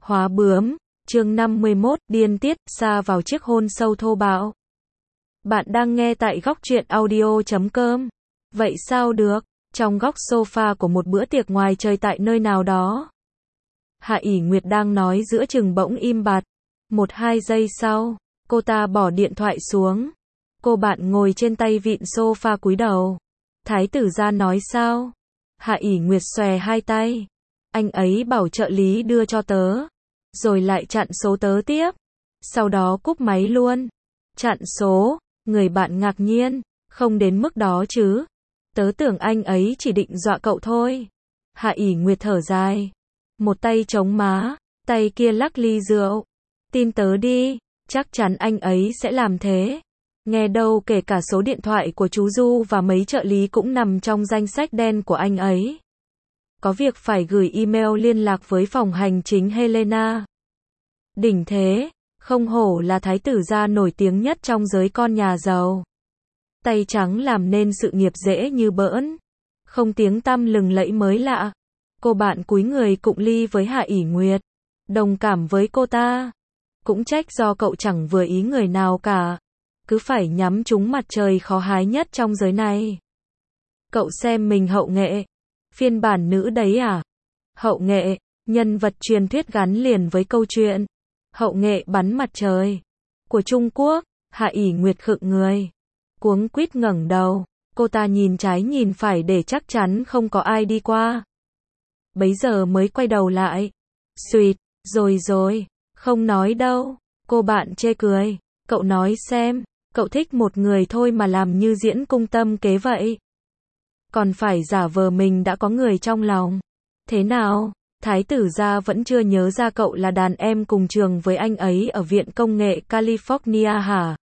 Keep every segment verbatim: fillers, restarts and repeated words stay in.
Hóa bướm, chương năm mươi mốt, điên tiết, sa vào chiếc hôn sâu thô bạo. Bạn đang nghe tại góc truyện audio chấm com. Vậy sao được, trong góc sofa của một bữa tiệc ngoài trời tại nơi nào đó. Hạ ỷ Nguyệt đang nói giữa chừng bỗng im bặt. Một hai giây sau, cô ta bỏ điện thoại xuống. Cô bạn ngồi trên tay vịn sofa cúi đầu. Thái tử gia nói sao? Hạ ỷ Nguyệt xòe hai tay. Anh ấy bảo trợ lý đưa cho tớ. Rồi lại chặn số tớ tiếp. Sau đó cúp máy luôn. Chặn số, người bạn ngạc nhiên. Không đến mức đó chứ. Tớ tưởng anh ấy chỉ định dọa cậu thôi. Hạ ỷ Nguyệt thở dài. Một tay chống má, tay kia lắc ly rượu. Tin tớ đi, chắc chắn anh ấy sẽ làm thế. Nghe đâu kể cả số điện thoại của chú Du và mấy trợ lý cũng nằm trong danh sách đen của anh ấy. Có việc phải gửi email liên lạc với phòng hành chính Helena. Đỉnh thế, không hổ là thái tử gia nổi tiếng nhất trong giới con nhà giàu. Tay trắng làm nên sự nghiệp dễ như bỡn. Không tiếng tăm lừng lẫy mới lạ. Cô bạn cúi người cụng ly với Hạ ỷ Nguyệt. Đồng cảm với cô ta. Cũng trách do cậu chẳng vừa ý người nào cả. Cứ phải nhắm trúng mặt trời khó hái nhất trong giới này. Cậu xem mình hậu nghệ. Phiên bản nữ đấy à? Hậu nghệ, nhân vật truyền thuyết gắn liền với câu chuyện. Hậu nghệ bắn mặt trời. Của Trung Quốc, Hạ ỷ Nguyệt khựng người. Cuống quýt ngẩng đầu. Cô ta nhìn trái nhìn phải để chắc chắn không có ai đi qua. Bấy giờ mới quay đầu lại. Xuyệt, rồi rồi, không nói đâu. Cô bạn chê cười. Cậu nói xem, cậu thích một người thôi mà làm như diễn cung tâm kế vậy. Còn phải giả vờ mình đã có người trong lòng. Thế nào, thái tử gia vẫn chưa nhớ ra cậu là đàn em cùng trường với anh ấy ở Viện Công nghệ California hả?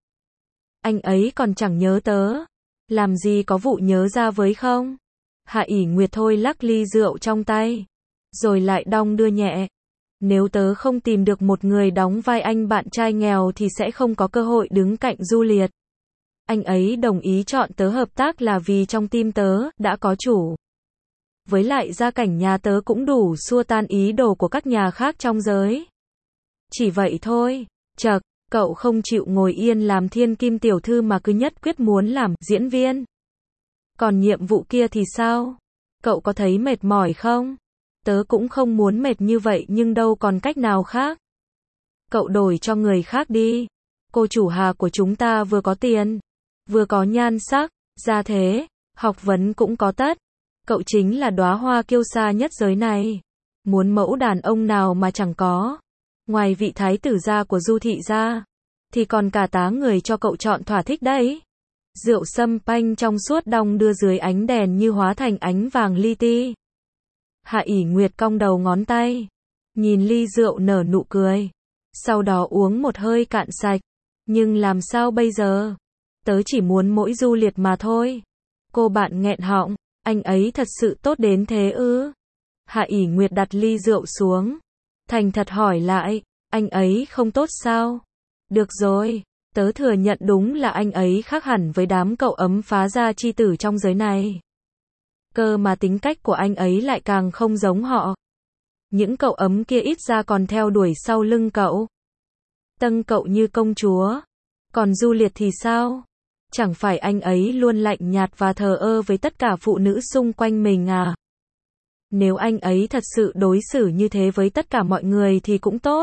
Anh ấy còn chẳng nhớ tớ. Làm gì có vụ nhớ ra với không? Hạ ỷ Nguyệt thôi lắc ly rượu trong tay. Rồi lại đong đưa nhẹ. Nếu tớ không tìm được một người đóng vai anh bạn trai nghèo thì sẽ không có cơ hội đứng cạnh Du Liệt. Anh ấy đồng ý chọn tớ hợp tác là vì trong tim tớ đã có chủ. Với lại gia cảnh nhà tớ cũng đủ xua tan ý đồ của các nhà khác trong giới. Chỉ vậy thôi. Chậc, cậu không chịu ngồi yên làm thiên kim tiểu thư mà cứ nhất quyết muốn làm diễn viên. Còn nhiệm vụ kia thì sao? Cậu có thấy mệt mỏi không? Tớ cũng không muốn mệt như vậy nhưng đâu còn cách nào khác. Cậu đổi cho người khác đi. Cô chủ Hà của chúng ta vừa có tiền, vừa có nhan sắc, gia thế, học vấn cũng có tất. Cậu chính là đóa hoa kiêu sa nhất giới này. Muốn mẫu đàn ông nào mà chẳng có. Ngoài vị thái tử gia của Du thị ra, thì còn cả tá người cho cậu chọn thỏa thích đấy. Rượu sâm panh trong suốt đong đưa dưới ánh đèn như hóa thành ánh vàng li ti. Hạ ỷ Nguyệt cong đầu ngón tay. Nhìn ly rượu nở nụ cười. Sau đó uống một hơi cạn sạch. Nhưng làm sao bây giờ? Tớ chỉ muốn mỗi Du Liệt mà thôi. Cô bạn nghẹn họng. Anh ấy thật sự tốt đến thế ư? Hạ ỷ Nguyệt đặt ly rượu xuống. Thành thật hỏi lại. Anh ấy không tốt sao? Được rồi. Tớ thừa nhận đúng là anh ấy khác hẳn với đám cậu ấm phá gia chi tử trong giới này. Cơ mà tính cách của anh ấy lại càng không giống họ. Những cậu ấm kia ít ra còn theo đuổi sau lưng cậu. Tâng cậu như công chúa. Còn Du Liệt thì sao? Chẳng phải anh ấy luôn lạnh nhạt và thờ ơ với tất cả phụ nữ xung quanh mình à? Nếu anh ấy thật sự đối xử như thế với tất cả mọi người thì cũng tốt.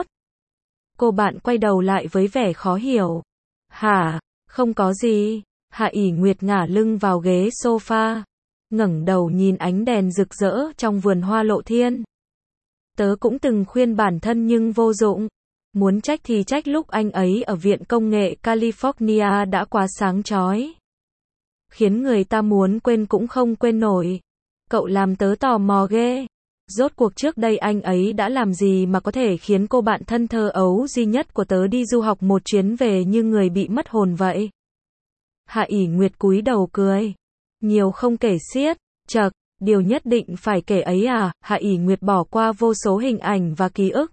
Cô bạn quay đầu lại với vẻ khó hiểu. Hả? Không có gì. Hạ ỷ Nguyệt ngả lưng vào ghế sofa. Ngẩng đầu nhìn ánh đèn rực rỡ trong vườn hoa lộ thiên. Tớ cũng từng khuyên bản thân nhưng vô dụng. Muốn trách thì trách lúc anh ấy ở Viện Công nghệ California đã quá sáng chói. Khiến người ta muốn quên cũng không quên nổi. Cậu làm tớ tò mò ghê. Rốt cuộc trước đây anh ấy đã làm gì mà có thể khiến cô bạn thân thơ ấu duy nhất của tớ đi du học một chuyến về như người bị mất hồn vậy? Hạ ỷ Nguyệt cúi đầu cười. Nhiều không kể xiết. Chậc, điều nhất định phải kể ấy à? Hạ ỷ Nguyệt bỏ qua vô số hình ảnh và ký ức.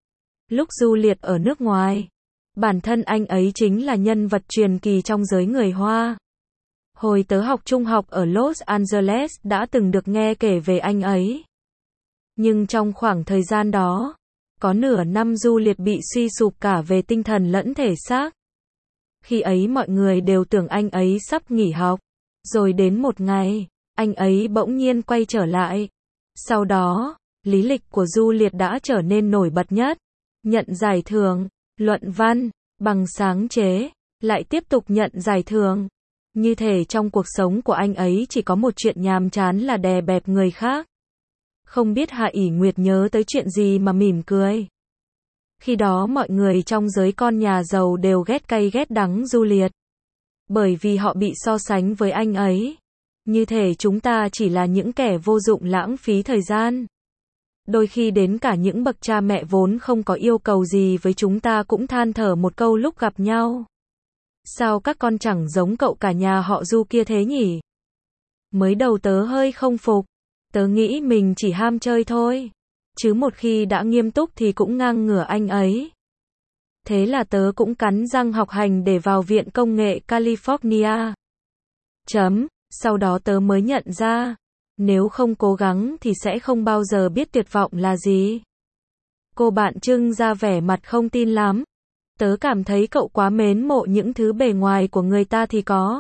Lúc Du Liệt ở nước ngoài, bản thân anh ấy chính là nhân vật truyền kỳ trong giới người Hoa. Hồi tớ học trung học ở Los Angeles đã từng được nghe kể về anh ấy. Nhưng trong khoảng thời gian đó, Có nửa năm Du Liệt bị suy sụp cả về tinh thần lẫn thể xác. Khi ấy mọi người đều tưởng anh ấy sắp nghỉ học. Rồi đến một ngày, anh ấy bỗng nhiên quay trở lại. Sau đó, lý lịch của Du Liệt đã trở nên nổi bật nhất. Nhận giải thưởng, luận văn, bằng sáng chế, lại tiếp tục nhận giải thưởng. Như thể trong cuộc sống của anh ấy chỉ có một chuyện nhàm chán là đè bẹp người khác. Không biết Hạ ỷ Nguyệt nhớ tới chuyện gì mà mỉm cười. Khi đó mọi người trong giới con nhà giàu đều ghét cay ghét đắng Du Liệt. Bởi vì họ bị so sánh với anh ấy. Như thể chúng ta chỉ là những kẻ vô dụng lãng phí thời gian. Đôi khi đến cả những bậc cha mẹ vốn không có yêu cầu gì với chúng ta cũng than thở một câu lúc gặp nhau. Sao các con chẳng giống cậu cả nhà họ Du kia thế nhỉ? Mới đầu tớ hơi không phục. Tớ nghĩ mình chỉ ham chơi thôi. Chứ một khi đã nghiêm túc thì cũng ngang ngửa anh ấy. Thế là tớ cũng cắn răng học hành để vào Viện Công nghệ California. Chấm. Sau đó tớ mới nhận ra, nếu không cố gắng thì sẽ không bao giờ biết tuyệt vọng là gì. Cô bạn trưng ra vẻ mặt không tin lắm. Tớ cảm thấy cậu quá mến mộ những thứ bề ngoài của người ta thì có.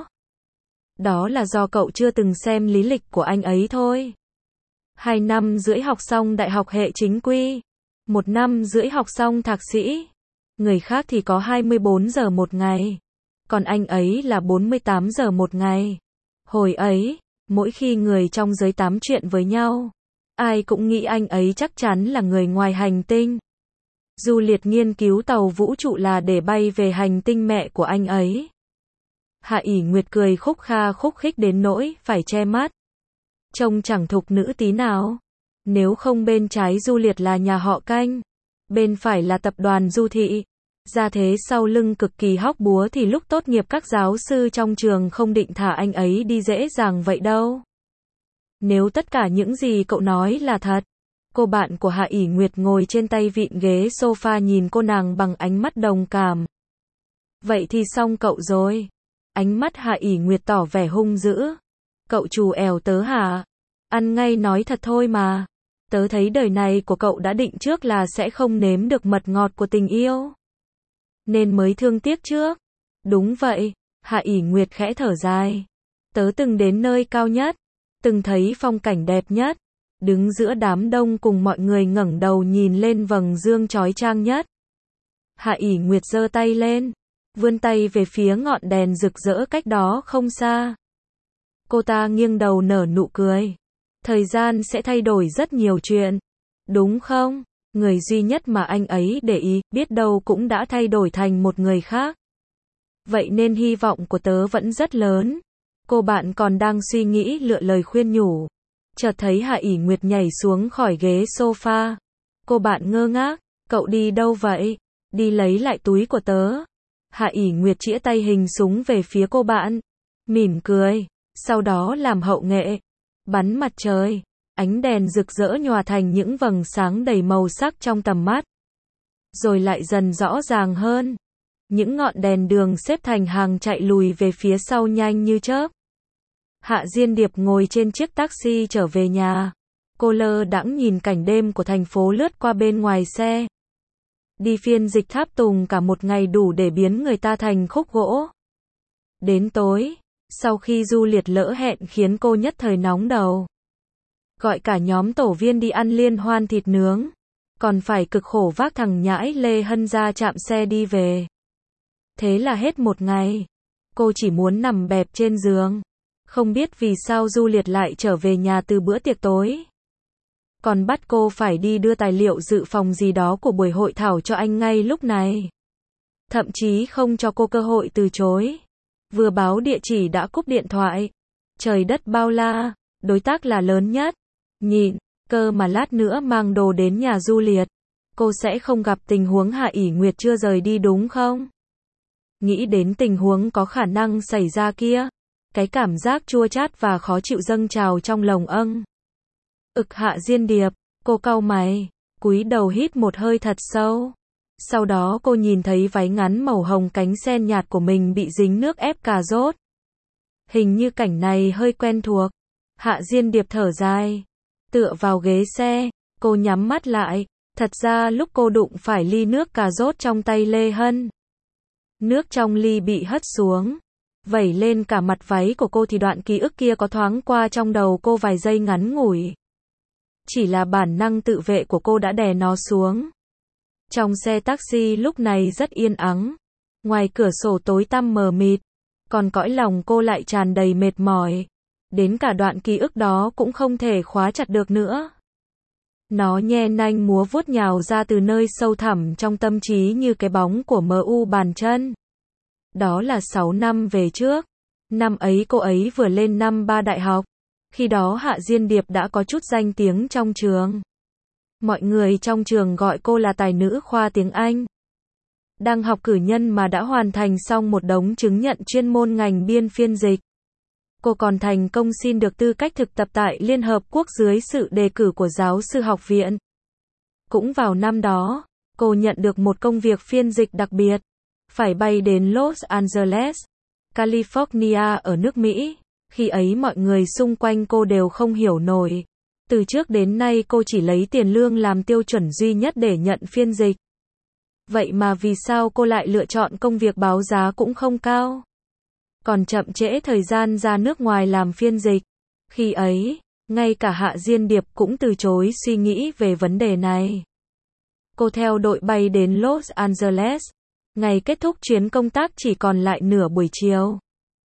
Đó là do cậu chưa từng xem lý lịch của anh ấy thôi. Hai năm rưỡi học xong đại học hệ chính quy. Một năm rưỡi học xong thạc sĩ. Người khác thì có hai mươi bốn giờ một ngày. Còn anh ấy là bốn mươi tám giờ một ngày. Hồi ấy, mỗi khi người trong giới tám chuyện với nhau, ai cũng nghĩ anh ấy chắc chắn là người ngoài hành tinh. Du Liệt nghiên cứu tàu vũ trụ là để bay về hành tinh mẹ của anh ấy. Hạ ỷ Nguyệt cười khúc kha khúc khích đến nỗi phải che mắt. Trông chẳng thục nữ tí nào. Nếu không bên trái Du Liệt là nhà họ Canh, bên phải là tập đoàn Du Thị. Ra thế sau lưng cực kỳ hóc búa thì lúc tốt nghiệp các giáo sư trong trường không định thả anh ấy đi dễ dàng vậy đâu. Nếu tất cả những gì cậu nói là thật. Cô bạn của Hạ ỷ Nguyệt ngồi trên tay vịn ghế sofa nhìn cô nàng bằng ánh mắt đồng cảm. Vậy thì xong cậu rồi. Ánh mắt Hạ ỷ Nguyệt tỏ vẻ hung dữ. Cậu trù ẻo tớ hả? Ăn ngay nói thật thôi mà. Tớ thấy đời này của cậu đã định trước là sẽ không nếm được mật ngọt của tình yêu. Nên mới thương tiếc trước. Đúng vậy, Hạ ỷ Nguyệt khẽ thở dài. Tớ từng đến nơi cao nhất, từng thấy phong cảnh đẹp nhất, đứng giữa đám đông cùng mọi người ngẩng đầu nhìn lên vầng dương chói chang nhất. Hạ ỷ Nguyệt giơ tay lên, vươn tay về phía ngọn đèn rực rỡ cách đó không xa. Cô ta nghiêng đầu nở nụ cười. Thời gian sẽ thay đổi rất nhiều chuyện, đúng không? Người duy nhất mà anh ấy để ý, biết đâu cũng đã thay đổi thành một người khác. Vậy nên hy vọng của tớ vẫn rất lớn. Cô bạn còn đang suy nghĩ lựa lời khuyên nhủ. Chợt thấy Hạ ỷ Nguyệt nhảy xuống khỏi ghế sofa. Cô bạn ngơ ngác, cậu đi đâu vậy? Đi lấy lại túi của tớ. Hạ ỷ Nguyệt chĩa tay hình súng về phía cô bạn. Mỉm cười, sau đó làm hậu nghệ. Bắn mặt trời. Ánh đèn rực rỡ nhòa thành những vầng sáng đầy màu sắc trong tầm mắt. Rồi lại dần rõ ràng hơn. Những ngọn đèn đường xếp thành hàng chạy lùi về phía sau nhanh như chớp. Hạ Diên Điệp ngồi trên chiếc taxi trở về nhà. Cô lơ đãng nhìn cảnh đêm của thành phố lướt qua bên ngoài xe. Đi phiên dịch tháp tùng cả một ngày đủ để biến người ta thành khúc gỗ. Đến tối, sau khi Du Liệt lỡ hẹn khiến cô nhất thời nóng đầu. Gọi cả nhóm tổ viên đi ăn liên hoan thịt nướng. Còn phải cực khổ vác thằng nhãi Lê Hân ra trạm xe đi về. Thế là hết một ngày. Cô chỉ muốn nằm bẹp trên giường. Không biết vì sao Du Liệt lại trở về nhà từ bữa tiệc tối. Còn bắt cô phải đi đưa tài liệu dự phòng gì đó của buổi hội thảo cho anh ngay lúc này. Thậm chí không cho cô cơ hội từ chối. Vừa báo địa chỉ đã cúp điện thoại. Trời đất bao la, đối tác là lớn nhất. Nhịn, cơ mà lát nữa mang đồ đến nhà Du Liệt. Cô sẽ không gặp tình huống Hạ ỷ Nguyệt chưa rời đi đúng không? Nghĩ đến tình huống có khả năng xảy ra kia. Cái cảm giác chua chát và khó chịu dâng trào trong lồng âng. Ực Hạ Diên Điệp, cô cau mày, cúi đầu hít một hơi thật sâu. Sau đó cô nhìn thấy váy ngắn màu hồng cánh sen nhạt của mình bị dính nước ép cà rốt. Hình như cảnh này hơi quen thuộc. Hạ Diên Điệp thở dài. Tựa vào ghế xe, cô nhắm mắt lại, Thật ra lúc cô đụng phải ly nước cà rốt trong tay Lê Hân, nước trong ly bị hất xuống, vẩy lên cả mặt váy của cô thì đoạn ký ức kia có thoáng qua trong đầu cô vài giây ngắn ngủi. Chỉ là bản năng tự vệ của cô đã đè nó xuống. Trong xe taxi lúc này rất yên ắng. Ngoài cửa sổ tối tăm mờ mịt, còn cõi lòng cô lại tràn đầy mệt mỏi. Đến cả đoạn ký ức đó cũng không thể khóa chặt được nữa. Nó nhe nanh múa vuốt nhào ra từ nơi sâu thẳm trong tâm trí như cái bóng của mờ u bàn chân. Đó là sáu năm về trước. Năm ấy cô ấy vừa lên năm ba đại học. Khi đó Hạ Diên Điệp đã có chút danh tiếng trong trường. Mọi người trong trường gọi cô là tài nữ khoa tiếng Anh. Đang học cử nhân mà đã hoàn thành xong một đống chứng nhận chuyên môn ngành biên phiên dịch. Cô còn thành công xin được tư cách thực tập tại Liên Hợp Quốc dưới sự đề cử của giáo sư học viện. Cũng vào năm đó, cô nhận được một công việc phiên dịch đặc biệt. Phải bay đến Los Angeles, California ở nước Mỹ. Khi ấy mọi người xung quanh cô đều không hiểu nổi. Từ trước đến nay cô chỉ lấy tiền lương làm tiêu chuẩn duy nhất để nhận phiên dịch. Vậy mà vì sao cô lại lựa chọn công việc báo giá cũng không cao? Còn chậm trễ thời gian ra nước ngoài làm phiên dịch. Khi ấy, ngay cả Hạ Diên Điệp cũng từ chối suy nghĩ về vấn đề này. Cô theo đội bay đến Los Angeles. Ngày kết thúc chuyến công tác chỉ còn lại nửa buổi chiều.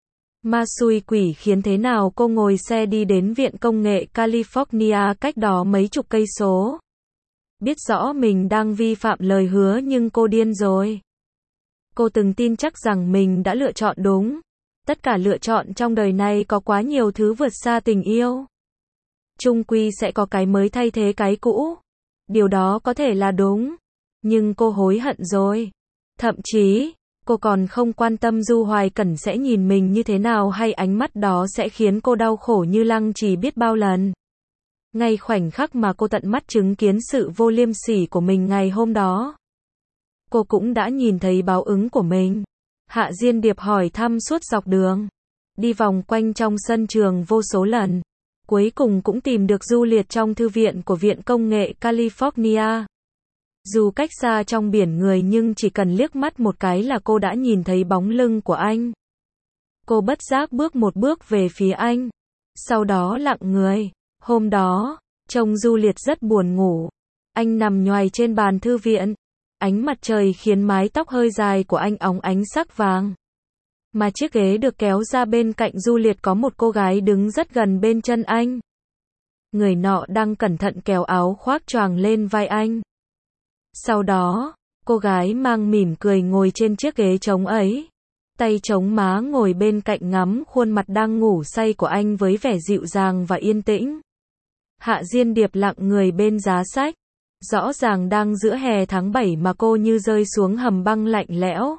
Ma xui quỷ khiến thế nào cô ngồi xe đi đến Viện Công nghệ California cách đó mấy chục cây số. Biết rõ mình đang vi phạm lời hứa nhưng cô điên rồi. Cô từng tin chắc rằng mình đã lựa chọn đúng. Tất cả lựa chọn trong đời này có quá nhiều thứ vượt xa tình yêu. Chung quy sẽ có cái mới thay thế cái cũ. Điều đó có thể là đúng. Nhưng cô hối hận rồi. Thậm chí, cô còn không quan tâm Du Hoài Cẩn sẽ nhìn mình như thế nào hay ánh mắt đó sẽ khiến cô đau khổ như Lăng Trì biết bao lần. Ngay khoảnh khắc mà cô tận mắt chứng kiến sự vô liêm sỉ của mình ngày hôm đó, cô cũng đã nhìn thấy báo ứng của mình. Hạ Diên Điệp hỏi thăm suốt dọc đường, đi vòng quanh trong sân trường vô số lần. Cuối cùng cũng tìm được Du Liệt trong thư viện của Viện Công nghệ California. Dù cách xa trong biển người nhưng chỉ cần liếc mắt một cái là cô đã nhìn thấy bóng lưng của anh. Cô bất giác bước một bước về phía anh. Sau đó lặng người. Hôm đó, trông Du Liệt rất buồn ngủ. Anh nằm nhoài trên bàn thư viện. Ánh mặt trời khiến mái tóc hơi dài của anh óng ánh sắc vàng. Mà chiếc ghế được kéo ra bên cạnh Du Liệt có một cô gái đứng rất gần bên chân anh. Người nọ đang cẩn thận kéo áo khoác choàng lên vai anh. Sau đó, cô gái mang mỉm cười ngồi trên chiếc ghế trống ấy. Tay chống má ngồi bên cạnh ngắm khuôn mặt đang ngủ say của anh với vẻ dịu dàng và yên tĩnh. Hạ Diên Điệp lặng người bên giá sách. Rõ ràng đang giữa hè tháng bảy mà cô như rơi xuống hầm băng lạnh lẽo.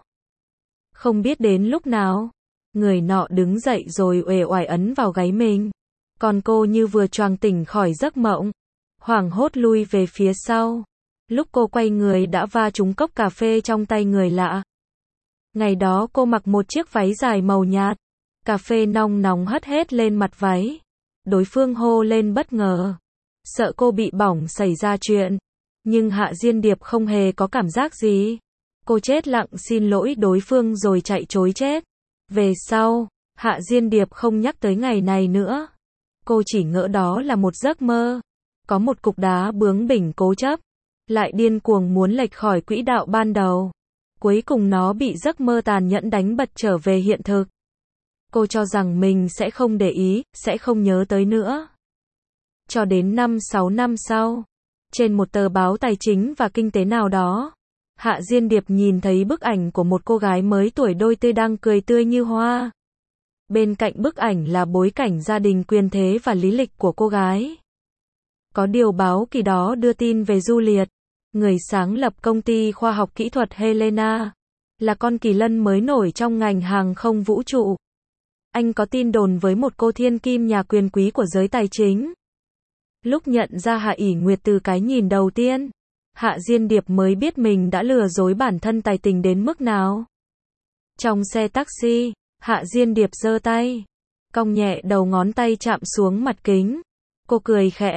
Không biết đến lúc nào, người nọ đứng dậy rồi uể oải ấn vào gáy mình. Còn cô như vừa choàng tỉnh khỏi giấc mộng, hoảng hốt lui về phía sau. Lúc cô quay người đã va trúng cốc cà phê trong tay người lạ. Ngày đó cô mặc một chiếc váy dài màu nhạt. Cà phê nóng nóng hất hết lên mặt váy. Đối phương hô lên bất ngờ. Sợ cô bị bỏng xảy ra chuyện. Nhưng Hạ Diên Điệp không hề có cảm giác gì. Cô chết lặng xin lỗi đối phương rồi chạy trối chết. Về sau, Hạ Diên Điệp không nhắc tới ngày này nữa. Cô chỉ ngỡ đó là một giấc mơ. Có một cục đá bướng bỉnh cố chấp, lại điên cuồng muốn lệch khỏi quỹ đạo ban đầu. Cuối cùng nó bị giấc mơ tàn nhẫn đánh bật trở về hiện thực. Cô cho rằng mình sẽ không để ý, sẽ không nhớ tới nữa. Cho đến năm sáu năm sau, trên một tờ báo tài chính và kinh tế nào đó, Hạ Diên Điệp nhìn thấy bức ảnh của một cô gái mới tuổi đôi mươi đang cười tươi như hoa. Bên cạnh bức ảnh là bối cảnh gia đình quyền thế và lý lịch của cô gái. Có điều báo kỳ đó đưa tin về Du Liệt, người sáng lập công ty khoa học kỹ thuật Helena, là con kỳ lân mới nổi trong ngành hàng không vũ trụ. Anh có tin đồn với một cô thiên kim nhà quyền quý của giới tài chính. Lúc nhận ra Hạ ỷ Nguyệt từ cái nhìn đầu tiên, Hạ Diên Điệp mới biết mình đã lừa dối bản thân tài tình đến mức nào. Trong xe taxi, Hạ Diên Điệp giơ tay, cong nhẹ đầu ngón tay chạm xuống mặt kính. Cô cười khẽ,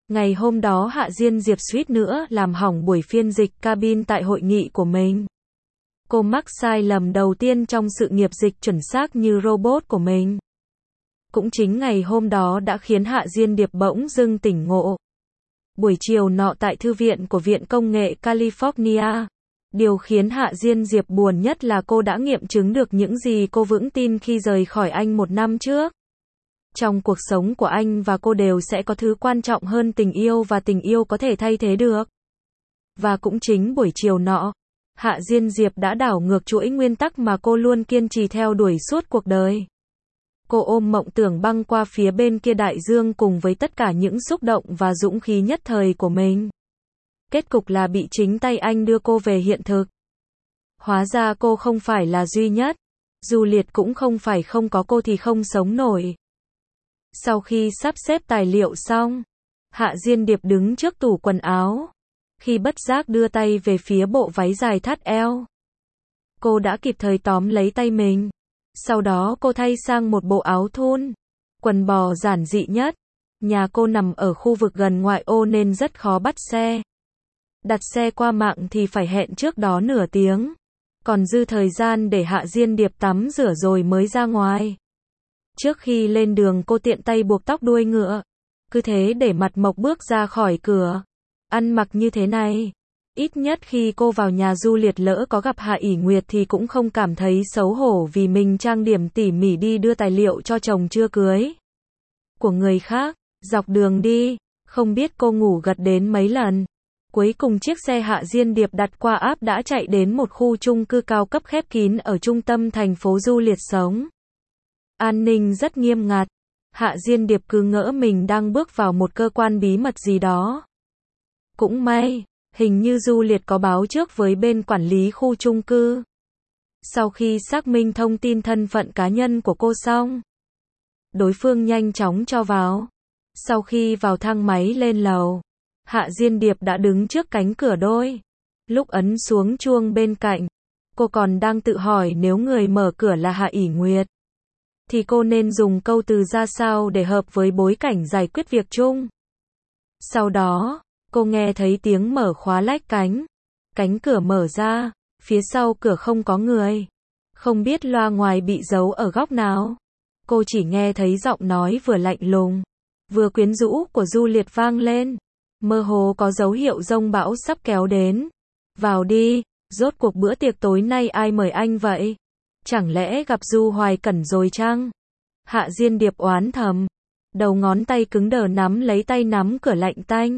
Ngày hôm đó Hạ Diên Diệp suýt nữa làm hỏng buổi phiên dịch cabin tại hội nghị của mình. Cô mắc sai lầm đầu tiên trong sự nghiệp dịch chuẩn xác như robot của mình. Cũng chính ngày hôm đó đã khiến Hạ Diên Điệp bỗng dưng tỉnh ngộ. Buổi chiều nọ tại thư viện của Viện Công nghệ California, điều khiến Hạ Diên Diệp buồn nhất là cô đã nghiệm chứng được những gì cô vững tin khi rời khỏi anh một năm trước. Trong cuộc sống của anh và cô đều sẽ có thứ quan trọng hơn tình yêu và tình yêu có thể thay thế được. Và cũng chính buổi chiều nọ, Hạ Diên Diệp đã đảo ngược chuỗi nguyên tắc mà cô luôn kiên trì theo đuổi suốt cuộc đời. Cô ôm mộng tưởng băng qua phía bên kia đại dương cùng với tất cả những xúc động và dũng khí nhất thời của mình. Kết cục là bị chính tay anh đưa cô về hiện thực. Hóa ra cô không phải là duy nhất. Juliet cũng không phải không có cô thì không sống nổi. Sau khi sắp xếp tài liệu xong, Hạ Diên Điệp đứng trước tủ quần áo. Khi bất giác đưa tay về phía bộ váy dài thắt eo, cô đã kịp thời tóm lấy tay mình. Sau đó cô thay sang một bộ áo thun, quần bò giản dị nhất. Nhà cô nằm ở khu vực gần ngoại ô nên rất khó bắt xe. Đặt xe qua mạng thì phải hẹn trước đó nửa tiếng. Còn dư thời gian để Hạ Diên Điệp tắm rửa rồi mới ra ngoài. Trước khi lên đường cô tiện tay buộc tóc đuôi ngựa. Cứ thế để mặt mộc bước ra khỏi cửa. Ăn mặc như thế này, ít nhất khi cô vào nhà Juliet lỡ có gặp Hạ ỷ Nguyệt thì cũng không cảm thấy xấu hổ vì mình trang điểm tỉ mỉ đi đưa tài liệu cho chồng chưa cưới của người khác. Dọc đường đi, không biết cô ngủ gật đến mấy lần. Cuối cùng chiếc xe Hạ Diên Điệp đặt qua app đã chạy đến một khu chung cư cao cấp khép kín ở trung tâm thành phố Juliet sống. An ninh rất nghiêm ngặt. Hạ Diên Điệp cứ ngỡ mình đang bước vào một cơ quan bí mật gì đó. Cũng may, hình như Juliet có báo trước với bên quản lý khu chung cư. Sau khi xác minh thông tin thân phận cá nhân của cô xong, đối phương nhanh chóng cho vào. Sau khi vào thang máy lên lầu, Hạ Diên Điệp đã đứng trước cánh cửa đôi. Lúc ấn xuống chuông bên cạnh, cô còn đang tự hỏi nếu người mở cửa là Hạ ỷ Nguyệt, thì cô nên dùng câu từ ra sao để hợp với bối cảnh giải quyết việc chung. Sau đó, cô nghe thấy tiếng mở khóa lách cánh. Cánh cửa mở ra, phía sau cửa không có người. Không biết loa ngoài bị giấu ở góc nào. Cô chỉ nghe thấy giọng nói vừa lạnh lùng, vừa quyến rũ của Juliet vang lên. Mơ hồ có dấu hiệu giông bão sắp kéo đến. Vào đi, rốt cuộc bữa tiệc tối nay ai mời anh vậy? Chẳng lẽ gặp Du Hoài Cẩn rồi chăng? Hạ Diên Điệp oán thầm. Đầu ngón tay cứng đờ nắm lấy tay nắm cửa lạnh tanh.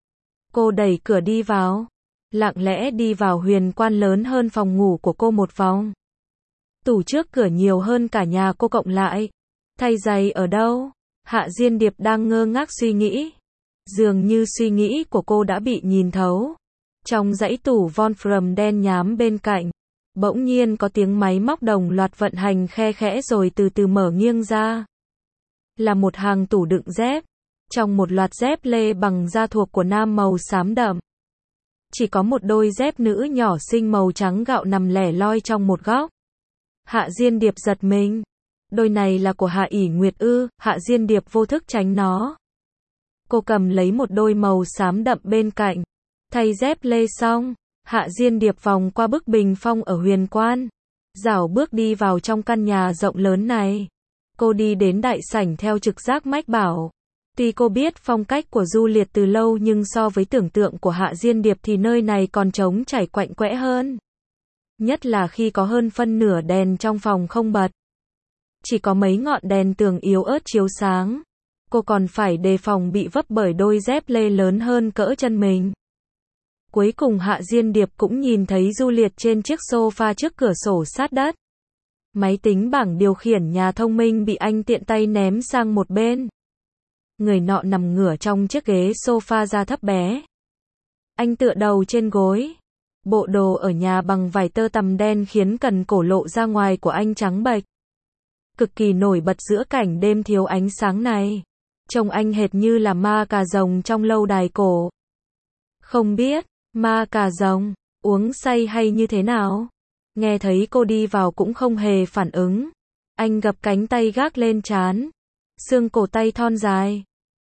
Cô đẩy cửa đi vào. Lặng lẽ đi vào huyền quan lớn hơn phòng ngủ của cô một vòng. Tủ trước cửa nhiều hơn cả nhà cô cộng lại. Thay giày ở đâu? Hạ Diên Điệp đang ngơ ngác suy nghĩ. Dường như suy nghĩ của cô đã bị nhìn thấu. Trong dãy tủ von Frum đen nhám bên cạnh, bỗng nhiên có tiếng máy móc đồng loạt vận hành khe khẽ rồi từ từ mở nghiêng ra. Là một hàng tủ đựng dép. Trong một loạt dép lê bằng da thuộc của nam màu xám đậm, chỉ có một đôi dép nữ nhỏ xinh màu trắng gạo nằm lẻ loi trong một góc. Hạ Diên Điệp giật mình. Đôi này là của Hạ ỷ Nguyệt ư? Hạ Diên Điệp vô thức tránh nó. Cô cầm lấy một đôi màu xám đậm bên cạnh. Thay dép lê xong, Hạ Diên Điệp vòng qua bức bình phong ở huyền quan, rảo bước đi vào trong căn nhà rộng lớn này. Cô đi đến đại sảnh theo trực giác mách bảo. Tuy cô biết phong cách của Juliet từ lâu nhưng so với tưởng tượng của Hạ Diên Điệp thì nơi này còn trống trải quạnh quẽ hơn. Nhất là khi có hơn phân nửa đèn trong phòng không bật. Chỉ có mấy ngọn đèn tường yếu ớt chiếu sáng. Cô còn phải đề phòng bị vấp bởi đôi dép lê lớn hơn cỡ chân mình. Cuối cùng Hạ Diên Điệp cũng nhìn thấy Juliet trên chiếc sofa trước cửa sổ sát đất. Máy tính bảng điều khiển nhà thông minh bị anh tiện tay ném sang một bên. Người nọ nằm ngửa trong chiếc ghế sofa da thấp bé. Anh tựa đầu trên gối. Bộ đồ ở nhà bằng vải tơ tằm đen khiến cần cổ lộ ra ngoài của anh trắng bệch. Cực kỳ nổi bật giữa cảnh đêm thiếu ánh sáng này. Trông anh hệt như là ma cà rồng trong lâu đài cổ. Không biết, ma cà rồng, uống say hay như thế nào? Nghe thấy cô đi vào cũng không hề phản ứng. Anh gập cánh tay gác lên trán. Xương cổ tay thon dài.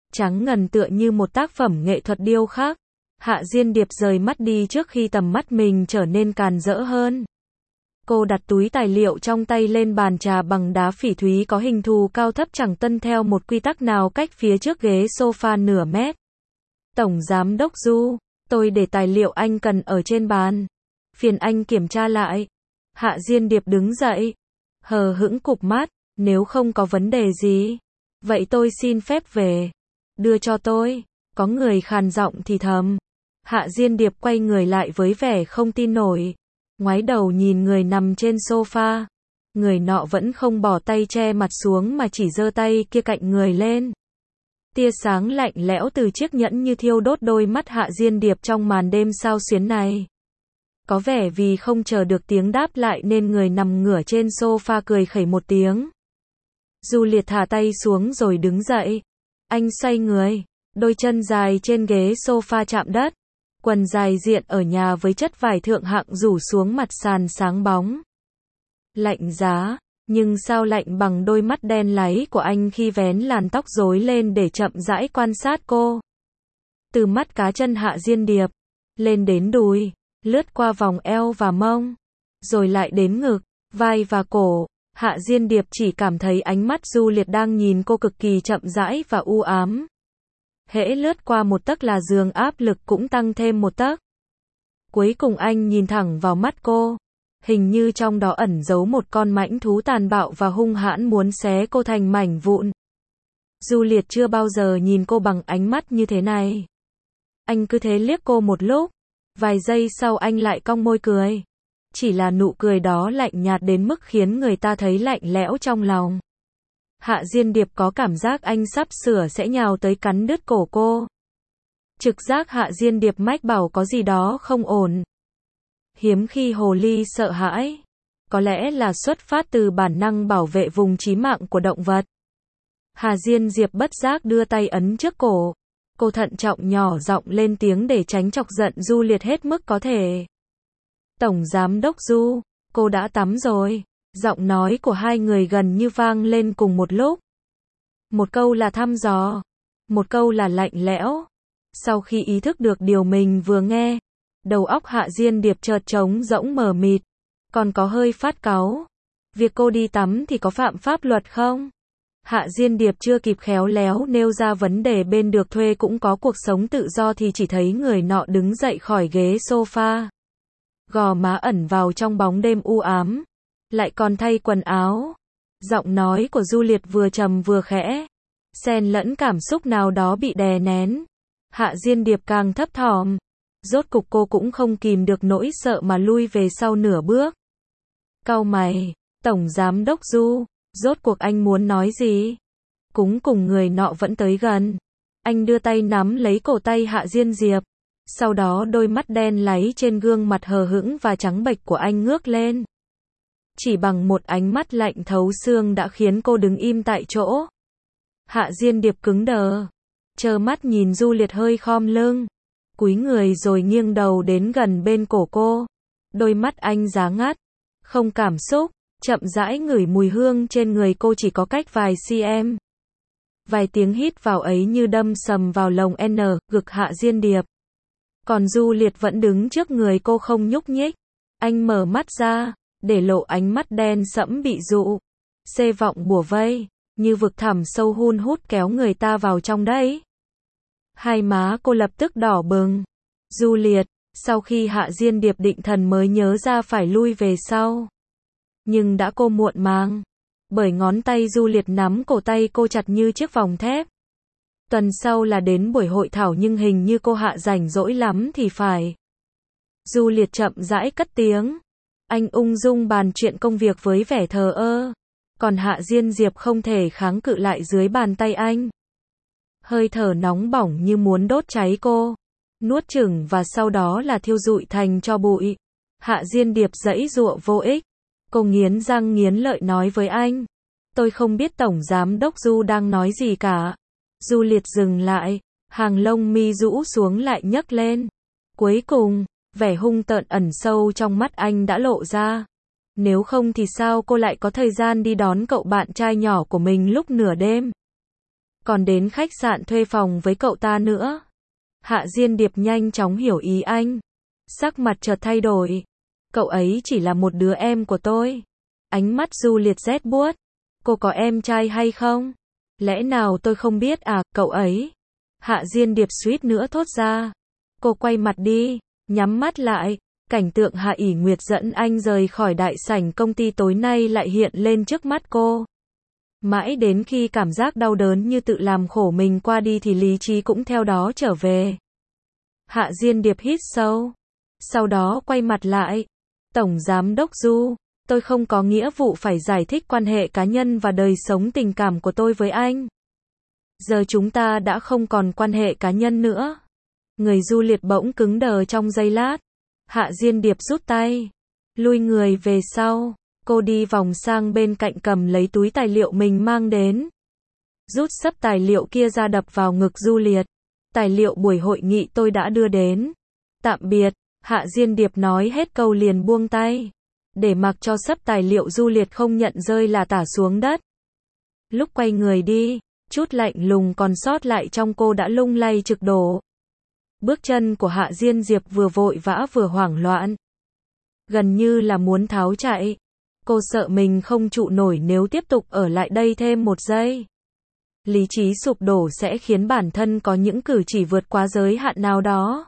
trắng ngần tựa như một tác phẩm nghệ thuật điêu khắc. Hạ Diên Điệp rời mắt đi trước khi tầm mắt mình trở nên càn rỡ hơn. Cô đặt túi tài liệu trong tay lên bàn trà bằng đá phỉ thúy có hình thù cao thấp chẳng tuân theo một quy tắc nào cách phía trước ghế sofa nửa mét. Tổng Giám đốc Du, tôi để tài liệu anh cần ở trên bàn. Phiền anh kiểm tra lại. Hạ Diên Điệp đứng dậy. Hờ hững cụp mắt, nếu không có vấn đề gì. Vậy tôi xin phép về. Đưa cho tôi. Có người khàn giọng thì thầm. Hạ Diên Điệp quay người lại với vẻ không tin nổi. Ngoái đầu nhìn người nằm trên sofa. Người nọ vẫn không bỏ tay che mặt xuống mà chỉ giơ tay kia cạnh người lên. Tia sáng lạnh lẽo từ chiếc nhẫn như thiêu đốt đôi mắt Hạ Diên Điệp trong màn đêm sao xuyến này. Có vẻ vì không chờ được tiếng đáp lại nên người nằm ngửa trên sofa cười khẩy một tiếng. Du Liệt thả tay xuống rồi đứng dậy. Anh xoay người, đôi chân dài trên ghế sofa chạm đất. Quần dài diện ở nhà với chất vải thượng hạng rủ xuống mặt sàn sáng bóng. Lạnh giá, nhưng sao lạnh bằng đôi mắt đen láy của anh khi vén làn tóc rối lên để chậm rãi quan sát cô. Từ mắt cá chân Hạ Diên Điệp, lên đến đùi, lướt qua vòng eo và mông, rồi lại đến ngực, vai và cổ. Hạ Diên Điệp chỉ cảm thấy ánh mắt Du Liệt đang nhìn cô cực kỳ chậm rãi và u ám. Hễ lướt qua một tấc là giường áp lực cũng tăng thêm một tấc. Cuối cùng anh nhìn thẳng vào mắt cô. Hình như trong đó ẩn giấu một con mãnh thú tàn bạo và hung hãn muốn xé cô thành mảnh vụn. Du Liệt chưa bao giờ nhìn cô bằng ánh mắt như thế này. Anh cứ thế liếc cô một lúc. Vài giây sau anh lại cong môi cười. Chỉ là nụ cười đó lạnh nhạt đến mức khiến người ta thấy lạnh lẽo trong lòng. Hạ Diên Điệp có cảm giác anh sắp sửa sẽ nhào tới cắn đứt cổ cô. Trực giác Hạ Diên Điệp mách bảo có gì đó không ổn. Hiếm khi hồ ly sợ hãi. Có lẽ là xuất phát từ bản năng bảo vệ vùng chí mạng của động vật. Hạ Diên Diệp bất giác đưa tay ấn trước cổ. Cô thận trọng nhỏ giọng lên tiếng để tránh chọc giận Du Liệt hết mức có thể. Tổng Giám đốc Du, cô đã tắm rồi. Giọng nói của hai người gần như vang lên cùng một lúc. Một câu là thăm dò, một câu là lạnh lẽo. Sau khi ý thức được điều mình vừa nghe, đầu óc Hạ Diên Điệp chợt trống rỗng mờ mịt, còn có hơi phát cáu. Việc cô đi tắm thì có phạm pháp luật không? Hạ Diên Điệp chưa kịp khéo léo nêu ra vấn đề bên được thuê cũng có cuộc sống tự do thì chỉ thấy người nọ đứng dậy khỏi ghế sofa. Gò má ẩn vào trong bóng đêm u ám. Lại còn thay quần áo. Giọng nói của Du Liệt vừa trầm vừa khẽ. Xen lẫn cảm xúc nào đó bị đè nén. Hạ Diên Điệp càng thấp thỏm. Rốt cục cô cũng không kìm được nỗi sợ mà lui về sau nửa bước. Cau mày, Tổng Giám đốc Du, rốt cuộc anh muốn nói gì? Cúng cùng người nọ vẫn tới gần. Anh đưa tay nắm lấy cổ tay Hạ Diên Diệp. Sau đó đôi mắt đen láy trên gương mặt hờ hững và trắng bệch của anh ngước lên. Chỉ bằng một ánh mắt lạnh thấu xương đã khiến cô đứng im tại chỗ. Hạ Diên Điệp cứng đờ. Trơ mắt nhìn Du Liệt hơi khom lưng. Cúi người rồi nghiêng đầu đến gần bên cổ cô. Đôi mắt anh giá ngắt. Không cảm xúc. Chậm rãi ngửi mùi hương trên người cô chỉ có cách vài cm. Vài tiếng hít vào ấy như đâm sầm vào lồng N, ngực Hạ Diên Điệp. Còn Du Liệt vẫn đứng trước người cô không nhúc nhích. Anh mở mắt ra, để lộ ánh mắt đen sẫm bị dụ. Xê vọng bủa vây, như vực thẳm sâu hun hút kéo người ta vào trong đấy. Hai má cô lập tức đỏ bừng. Du Liệt, sau khi Hạ Diên Điệp định thần mới nhớ ra phải lui về sau. Nhưng đã cô muộn màng. Bởi ngón tay Du Liệt nắm cổ tay cô chặt như chiếc vòng thép. Tuần sau là đến buổi hội thảo nhưng hình như cô Hạ rảnh rỗi lắm thì phải. Du Liệt chậm rãi cất tiếng. Anh ung dung bàn chuyện công việc với vẻ thờ ơ. Còn Hạ Diên Diệp không thể kháng cự lại dưới bàn tay anh. Hơi thở nóng bỏng như muốn đốt cháy cô. Nuốt chửng và sau đó là thiêu rụi thành tro bụi. Hạ Diên Điệp giãy giụa vô ích. Cô nghiến răng nghiến lợi nói với anh. Tôi không biết Tổng Giám đốc Du đang nói gì cả. Du Liệt dừng lại. Hàng lông mi rũ xuống lại nhấc lên. Cuối cùng, vẻ hung tợn ẩn sâu trong mắt anh đã lộ ra. Nếu không thì sao cô lại có thời gian đi đón cậu bạn trai nhỏ của mình lúc nửa đêm? còn đến khách sạn thuê phòng với cậu ta nữa. Hạ Diên Điệp nhanh chóng hiểu ý anh. Sắc mặt chợt thay đổi. Cậu ấy chỉ là một đứa em của tôi. Ánh mắt Du Liệt rét buốt. Cô có em trai hay không? Lẽ nào tôi không biết à, cậu ấy. Hạ Diên Điệp suýt nữa thốt ra. Cô quay mặt đi, nhắm mắt lại. Cảnh tượng Hạ ỷ Nguyệt dẫn anh rời khỏi đại sảnh công ty tối nay lại hiện lên trước mắt cô. Mãi đến khi cảm giác đau đớn như tự làm khổ mình qua đi thì lý trí cũng theo đó trở về. Hạ Diên Điệp hít sâu. Sau đó quay mặt lại. Tổng Giám đốc Du, tôi không có nghĩa vụ phải giải thích quan hệ cá nhân và đời sống tình cảm của tôi với anh. Giờ chúng ta đã không còn quan hệ cá nhân nữa. Người Du Liệt bỗng cứng đờ trong giây lát. Hạ Diên Điệp rút tay. Lui người về sau. Cô đi vòng sang bên cạnh cầm lấy túi tài liệu mình mang đến. Rút xấp tài liệu kia ra đập vào ngực Du Liệt. Tài liệu buổi hội nghị tôi đã đưa đến. Tạm biệt. Hạ Diên Điệp nói hết câu liền buông tay. Để mặc cho xấp tài liệu Du Liệt không nhận rơi là tả xuống đất. Lúc quay người đi, chút lạnh lùng còn sót lại trong cô đã lung lay trực đổ. Bước chân của Hạ Diên Diệp vừa vội vã vừa hoảng loạn. Gần như là muốn tháo chạy. Cô sợ mình không trụ nổi nếu tiếp tục ở lại đây thêm một giây. Lý trí sụp đổ sẽ khiến bản thân có những cử chỉ vượt quá giới hạn nào đó.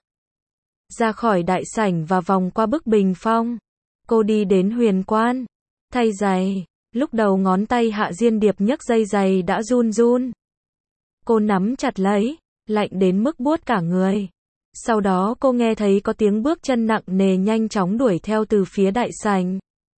Ra khỏi đại sảnh và vòng qua bức bình phong. Cô đi đến huyền quan. Thay giày. Lúc đầu ngón tay Hạ Diên Điệp nhấc dây giày đã run run. Cô nắm chặt lấy. Lạnh đến mức buốt cả người. Sau đó cô nghe thấy có tiếng bước chân nặng nề nhanh chóng đuổi theo từ phía đại sảnh.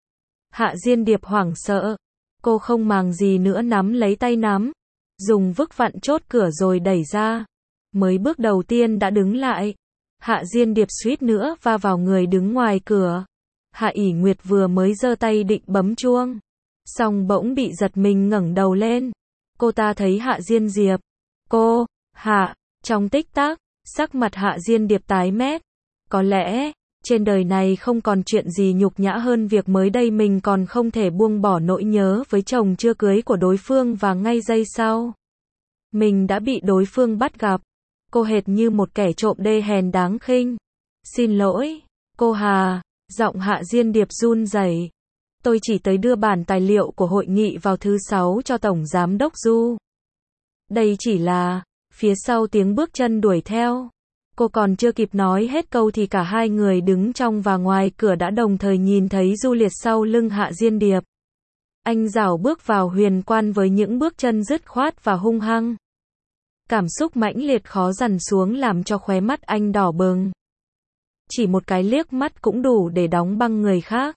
Hạ Diên Điệp hoảng sợ. Cô không màng gì nữa nắm lấy tay nắm. Dùng vức vặn chốt cửa rồi đẩy ra. Mới bước đầu tiên đã đứng lại. Hạ Diên Điệp suýt nữa va vào người đứng ngoài cửa. Hạ ỷ Nguyệt vừa mới giơ tay định bấm chuông. Xong bỗng bị giật mình ngẩng đầu lên. Cô ta thấy Hạ Diên Diệp. Cô, Hạ, trong tích tắc, sắc mặt Hạ Diên Điệp tái mét. Có lẽ, trên đời này không còn chuyện gì nhục nhã hơn việc mới đây mình còn không thể buông bỏ nỗi nhớ với chồng chưa cưới của đối phương và ngay giây sau. Mình đã bị đối phương bắt gặp. Cô hệt như một kẻ trộm đê hèn đáng khinh. Xin lỗi, cô Hà, giọng Hạ Diên Điệp run rẩy. Tôi chỉ tới đưa bản tài liệu của hội nghị vào thứ sáu cho Tổng Giám đốc Du. Đây chỉ là, phía sau tiếng bước chân đuổi theo. Cô còn chưa kịp nói hết câu thì cả hai người đứng trong và ngoài cửa đã đồng thời nhìn thấy Du Liệt sau lưng Hạ Diên Điệp. Anh rảo bước vào huyền quan với những bước chân dứt khoát và hung hăng. Cảm xúc mãnh liệt khó dằn xuống làm cho khóe mắt anh đỏ bừng. Chỉ một cái liếc mắt cũng đủ để đóng băng người khác.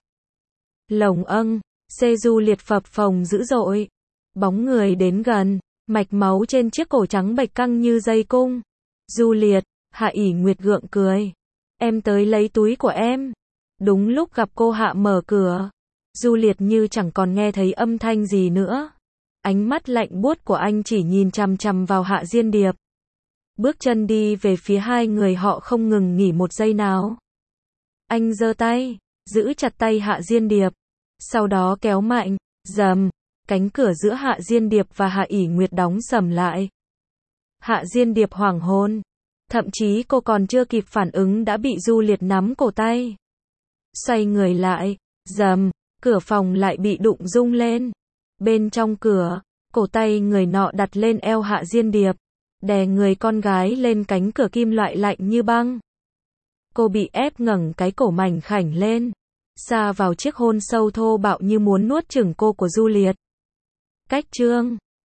Lồng âng, xe Du Liệt phập phồng dữ dội. Bóng người đến gần, mạch máu trên chiếc cổ trắng bệch căng như dây cung. Du Liệt, Hạ ỷ Nguyệt gượng cười. Em tới lấy túi của em. Đúng lúc gặp cô Hạ mở cửa. Du Liệt như chẳng còn nghe thấy âm thanh gì nữa. Ánh mắt lạnh buốt của anh chỉ nhìn chằm chằm vào Hạ Diên Điệp. Bước chân đi về phía hai người họ không ngừng nghỉ một giây nào. Anh giơ tay, giữ chặt tay Hạ Diên Điệp. Sau đó kéo mạnh, rầm, cánh cửa giữa Hạ Diên Điệp và Hạ ỷ Nguyệt đóng sầm lại. Hạ Diên Điệp hoảng hồn. Thậm chí cô còn chưa kịp phản ứng đã bị Du Liệt nắm cổ tay. Xoay người lại, rầm, cửa phòng lại bị đụng rung lên. Bên trong cửa, cổ tay người nọ đặt lên eo Hạ Diên Điệp, đè người con gái lên cánh cửa kim loại lạnh như băng. Cô bị ép ngẩng cái cổ mảnh khảnh lên, sa vào chiếc hôn sâu thô bạo như muốn nuốt chửng cô của Du Liệt. Cách chương